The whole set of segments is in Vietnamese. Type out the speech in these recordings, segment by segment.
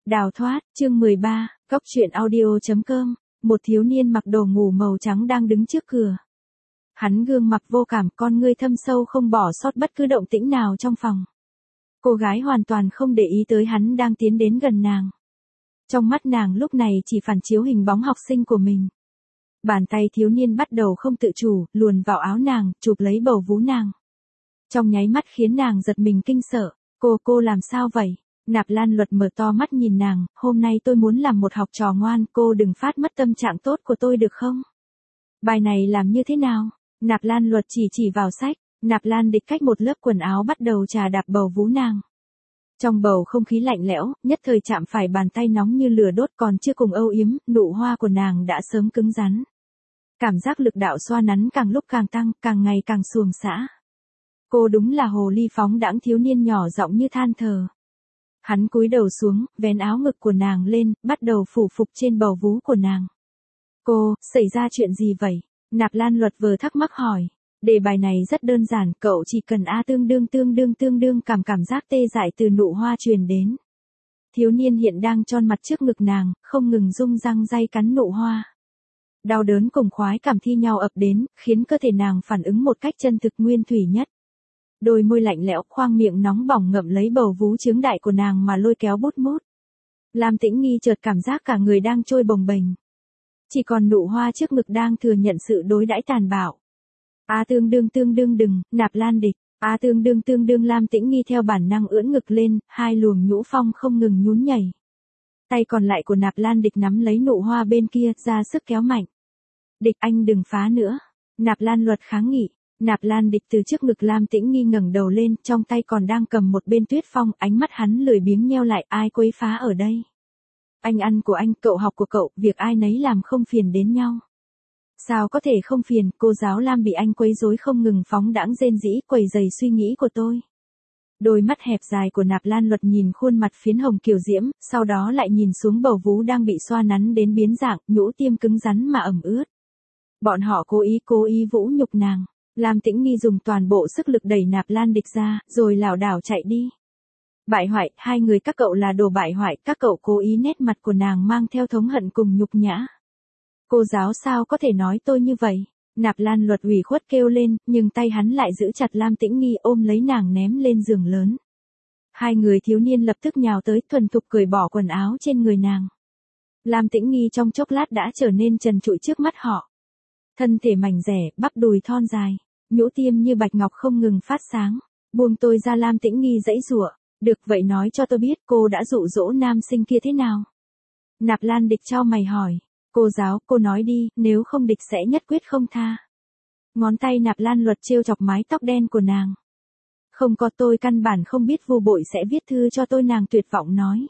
Đào thoát, chương 13, Cốc truyện audio.com, một thiếu niên mặc đồ ngủ màu trắng đang đứng trước cửa. Hắn gương mặt vô cảm, con ngươi thâm sâu không bỏ sót bất cứ động tĩnh nào trong phòng. Cô gái hoàn toàn không để ý tới hắn đang tiến đến gần nàng. Trong mắt nàng lúc này chỉ phản chiếu hình bóng học sinh của mình. Bàn tay thiếu niên bắt đầu không tự chủ, luồn vào áo nàng, chụp lấy bầu vú nàng. Trong nháy mắt khiến nàng giật mình kinh sợ, cô làm sao vậy? Nạp Lan Luật mở to mắt nhìn nàng, hôm nay tôi muốn làm một học trò ngoan, cô đừng phát mất tâm trạng tốt của tôi được không? Bài này làm như thế nào? Nạp Lan Luật chỉ vào sách, Nạp Lan Địch cách một lớp quần áo bắt đầu chà đạp bầu vú nàng. Trong bầu không khí lạnh lẽo, nhất thời chạm phải bàn tay nóng như lửa đốt còn chưa cùng âu yếm, nụ hoa của nàng đã sớm cứng rắn. Cảm giác lực đạo xoa nắn càng lúc càng tăng, càng ngày càng xuồng xã. Cô đúng là hồ ly phóng đãng, thiếu niên nhỏ giọng như than thở. Hắn cúi đầu xuống, vén áo ngực của nàng lên, bắt đầu phủ phục trên bầu vú của nàng. Cô, xảy ra chuyện gì vậy? Nạp Lan Luật vừa thắc mắc hỏi. Đề bài này rất đơn giản, cậu chỉ cần tương đương cảm giác tê dại từ nụ hoa truyền đến. Thiếu niên hiện đang tròn mặt trước ngực nàng, không ngừng rung răng day cắn nụ hoa. Đau đớn cùng khoái cảm thi nhau ập đến, khiến cơ thể nàng phản ứng một cách chân thực nguyên thủy nhất. Đôi môi lạnh lẽo, khoang miệng nóng bỏng ngậm lấy bầu vú trướng đại của nàng mà lôi kéo bút mút. Lam Tĩnh Nghi chợt cảm giác cả người đang trôi bồng bềnh. Chỉ còn nụ hoa trước ngực đang thừa nhận sự đối đãi tàn bạo. Tương đương đừng, Nạp Lan Địch. Tương đương Lam Tĩnh Nghi theo bản năng ưỡn ngực lên, hai luồng nhũ phong không ngừng nhún nhảy. Tay còn lại của Nạp Lan Địch nắm lấy nụ hoa bên kia, ra sức kéo mạnh. Địch, anh đừng phá nữa. Nạp Lan Luật kháng nghị. Nạp Lan Địch từ trước ngực Lam Tĩnh Nghi ngẩng đầu lên, trong tay còn đang cầm một bên tuyết phong, ánh mắt hắn lười biếng nheo lại, ai quấy phá ở đây? Anh ăn của anh, cậu học của cậu, việc ai nấy làm không phiền đến nhau. Sao có thể không phiền, cô giáo Lam bị anh quấy rối không ngừng phóng đãng rên rỉ, quấy rầy suy nghĩ của tôi. Đôi mắt hẹp dài của Nạp Lan Luật nhìn khuôn mặt phiến hồng kiều diễm, sau đó lại nhìn xuống bầu vú đang bị xoa nắn đến biến dạng, nhũ tiêm cứng rắn mà ẩm ướt. Bọn họ cố ý vũ nhục nàng. Lam Tĩnh Nghi dùng toàn bộ sức lực đẩy Nạp Lan Địch ra, rồi lảo đảo chạy đi. Bại hoại, hai người các cậu là đồ bại hoại, các cậu cố ý, nét mặt của nàng mang theo thống hận cùng nhục nhã. Cô giáo sao có thể nói tôi như vậy? Nạp Lan Luật ủy khuất kêu lên, nhưng tay hắn lại giữ chặt Lam Tĩnh Nghi ôm lấy nàng ném lên giường lớn. Hai người thiếu niên lập tức nhào tới thuần thục cởi bỏ quần áo trên người nàng. Lam Tĩnh Nghi trong chốc lát đã trở nên trần trụi trước mắt họ. Thân thể mảnh dẻ, bắp đùi thon dài, nhũ tiêm như bạch ngọc không ngừng phát sáng. Buông tôi ra, Lam Tĩnh Nghi giãy giụa. Được vậy, nói cho tôi biết cô đã dụ dỗ nam sinh kia thế nào? Nạp Lan Địch chau mày hỏi. Cô giáo, cô nói đi, nếu không địch sẽ nhất quyết không tha. Ngón tay Nạp Lan Luật trêu chọc mái tóc đen của nàng. Không có, tôi căn bản không biết Vu Bội sẽ viết thư cho tôi, nàng tuyệt vọng nói.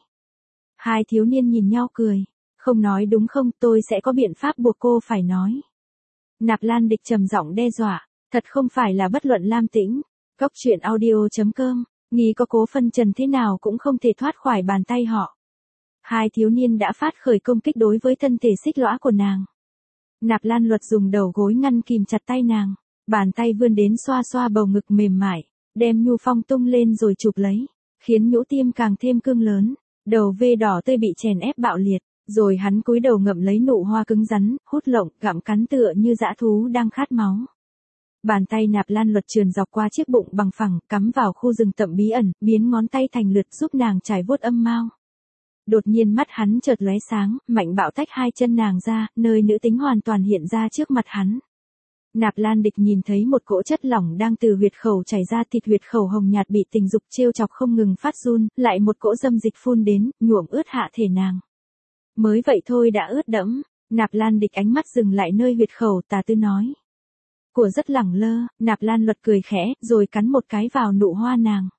Hai thiếu niên nhìn nhau cười. Không nói đúng không, tôi sẽ có biện pháp buộc cô phải nói. Nạp Lan Địch trầm giọng đe dọa. Thật không phải là bất luận Lam Tĩnh. Cốc truyện audio.com, Nghi có cố phân trần thế nào cũng không thể thoát khỏi bàn tay họ. Hai thiếu niên đã phát khởi công kích đối với thân thể xích lõa của nàng. Nạp Lan Luật dùng đầu gối ngăn kìm chặt tay nàng, bàn tay vươn đến xoa xoa bầu ngực mềm mại, đem nhu phong tung lên rồi chụp lấy, khiến nhũ tiêm càng thêm cương lớn, đầu V đỏ tươi bị chèn ép bạo liệt, rồi hắn cúi đầu ngậm lấy nụ hoa cứng rắn, hút lộng, gặm cắn tựa như dã thú đang khát máu. Bàn tay Nạp Lan Luật trườn dọc qua chiếc bụng bằng phẳng, cắm vào khu rừng tậm bí ẩn, biến ngón tay thành lượt giúp nàng trải vuốt âm mao. Đột nhiên mắt hắn chợt lóe sáng, mạnh bạo tách hai chân nàng ra, nơi nữ tính hoàn toàn hiện ra trước mặt hắn. Nạp Lan Địch nhìn thấy một cỗ chất lỏng đang từ huyệt khẩu chảy ra, thịt huyệt khẩu hồng nhạt bị tình dục trêu chọc không ngừng phát run, lại một cỗ dâm dịch phun đến, nhuộm ướt hạ thể nàng. Mới vậy thôi đã ướt đẫm. Nạp Lan Địch ánh mắt dừng lại nơi huyệt khẩu, tà tư nói. Của rất lẳng lơ, Nạp Lan Luật cười khẽ, rồi cắn một cái vào nụ hoa nàng.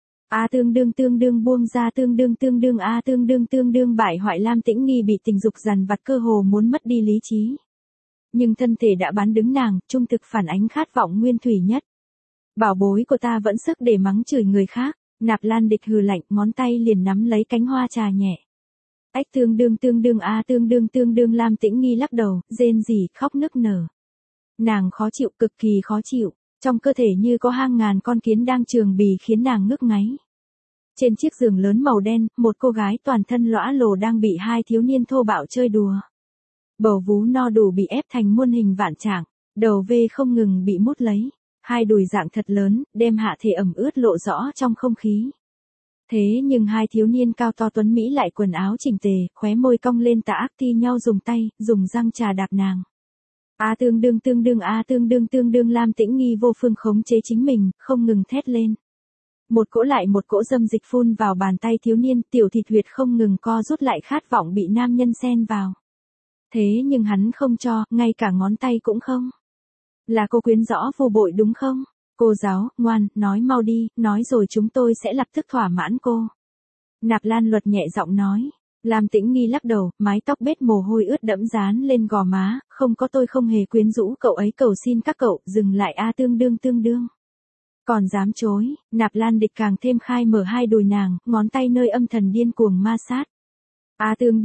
Tương đương buông ra, tương đương bại hoại. Lam Tĩnh Nghi bị tình dục dằn vặt cơ hồ muốn mất đi lý trí. Nhưng thân thể đã bán đứng nàng, trung thực phản ánh khát vọng nguyên thủy nhất. Bảo bối của ta vẫn sức để mắng chửi người khác. Nạp Lan Địch hừ lạnh, ngón tay liền nắm lấy cánh hoa trà nhẹ. Tương đương Lam Tĩnh Nghi lắc đầu, rên rỉ, khóc nức nở. Nàng khó chịu, cực kỳ khó chịu. Trong cơ thể như có hàng ngàn con kiến đang trường bì khiến nàng ngức ngáy. Trên chiếc giường lớn màu đen, một cô gái toàn thân lõa lồ đang bị hai thiếu niên thô bạo chơi đùa. Bầu vú no đủ bị ép thành muôn hình vạn trạng, đầu V không ngừng bị mút lấy, hai đùi dạng thật lớn, đem hạ thể ẩm ướt lộ rõ trong không khí. Thế nhưng hai thiếu niên cao to tuấn Mỹ lại quần áo chỉnh tề, khóe môi cong lên tà ác thi nhau dùng tay, dùng răng trà đạp nàng. Tương đương Lam Tĩnh Nghi vô phương khống chế chính mình, không ngừng thét lên. Một cỗ lại một cỗ dâm dịch phun vào bàn tay thiếu niên, tiểu thịt huyệt không ngừng co rút lại khát vọng bị nam nhân xen vào. Thế nhưng hắn không cho, ngay cả ngón tay cũng không. Là cô quyến rõ vô bội đúng không? Cô giáo, ngoan, nói mau đi, nói rồi chúng tôi sẽ lập tức thỏa mãn cô. Nạp Lan Luật nhẹ giọng nói. Lam Tĩnh Nghi lắc đầu, mái tóc bết mồ hôi ướt đẫm dán lên gò má, không có, tôi không hề quyến rũ cậu ấy, cầu xin các cậu, dừng lại. Tương đương. Còn dám chối, Nạp Lan Địch càng thêm khai mở hai đùi nàng, ngón tay nơi âm thần điên cuồng ma sát. Tương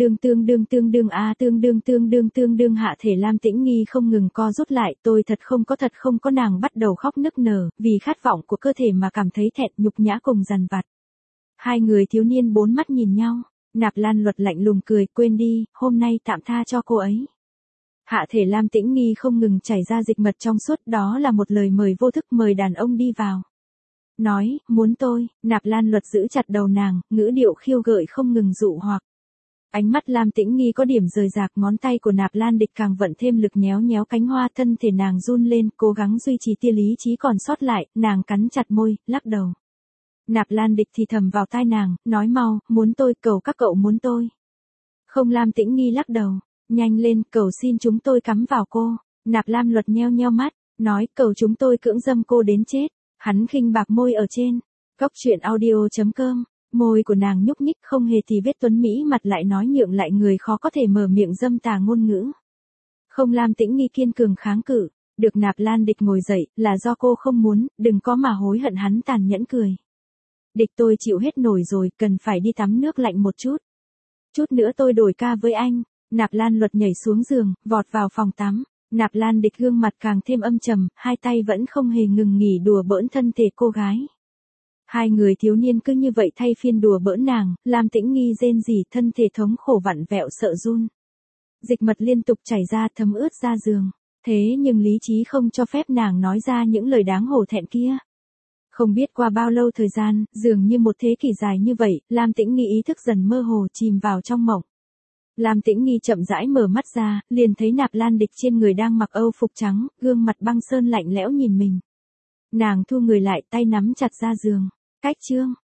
đương hạ thể Lam Tĩnh Nghi không ngừng co rút lại, tôi thật không có, nàng bắt đầu khóc nức nở, vì khát vọng của cơ thể mà cảm thấy thẹn, nhục nhã cùng dằn vặt. Hai người thiếu niên bốn mắt nhìn nhau, Nạp Lan Luật lạnh lùng cười, quên đi, hôm nay tạm tha cho cô ấy. Hạ thể Lam Tĩnh Nghi không ngừng chảy ra dịch mật trong suốt, đó là một lời mời vô thức, mời đàn ông đi vào. Nói, muốn tôi, Nạp Lan Luật giữ chặt đầu nàng, ngữ điệu khiêu gợi không ngừng dụ hoặc. Ánh mắt Lam Tĩnh Nghi có điểm rời rạc, ngón tay của Nạp Lan Địch càng vận thêm lực nhéo nhéo cánh hoa, thân thể nàng run lên, cố gắng duy trì tia lý trí còn sót lại, nàng cắn chặt môi, lắc đầu. Nạp Lan Địch thì thầm vào tai nàng, nói mau, muốn tôi, cầu các cậu muốn tôi. Không, Lam Tĩnh Nghi lắc đầu, nhanh lên, cầu xin chúng tôi cắm vào cô. Nạp Lan Luật nheo nheo mắt, nói, cầu chúng tôi cưỡng dâm cô đến chết. Hắn khinh bạc môi ở trên. Góc truyện audio.com. Môi của nàng nhúc nhích không hề thì vết tuấn Mỹ, mặt lại nói nhượng lại người khó có thể mở miệng dâm tà ngôn ngữ. Không, Lam Tĩnh Nghi kiên cường kháng cự, được Nạp Lan Địch ngồi dậy, là do cô không muốn, đừng có mà hối hận. Hắn tàn nhẫn cười. Địch, tôi chịu hết nổi rồi, cần phải đi tắm nước lạnh một chút. Chút nữa tôi đổi ca với anh. Nạp Lan Luật nhảy xuống giường, vọt vào phòng tắm. Nạp Lan Địch gương mặt càng thêm âm trầm, hai tay vẫn không hề ngừng nghỉ đùa bỡn thân thể cô gái. Hai người thiếu niên cứ như vậy thay phiên đùa bỡn nàng, Lam Tĩnh Nghi rên rỉ, thân thể thống khổ vặn vẹo sợ run. Dịch mật liên tục chảy ra, thấm ướt ra giường. Thế nhưng lý trí không cho phép nàng nói ra những lời đáng hổ thẹn kia. Không biết qua bao lâu thời gian, dường như một thế kỷ dài như vậy, Lam Tĩnh Nghi ý thức dần mơ hồ, chìm vào trong mộng. Lam Tĩnh Nghi chậm rãi mở mắt ra, liền thấy Nạp Lan Địch trên người đang mặc âu phục trắng, gương mặt băng sơn lạnh lẽo nhìn mình. Nàng thu người lại, tay nắm chặt ra giường. Cách chương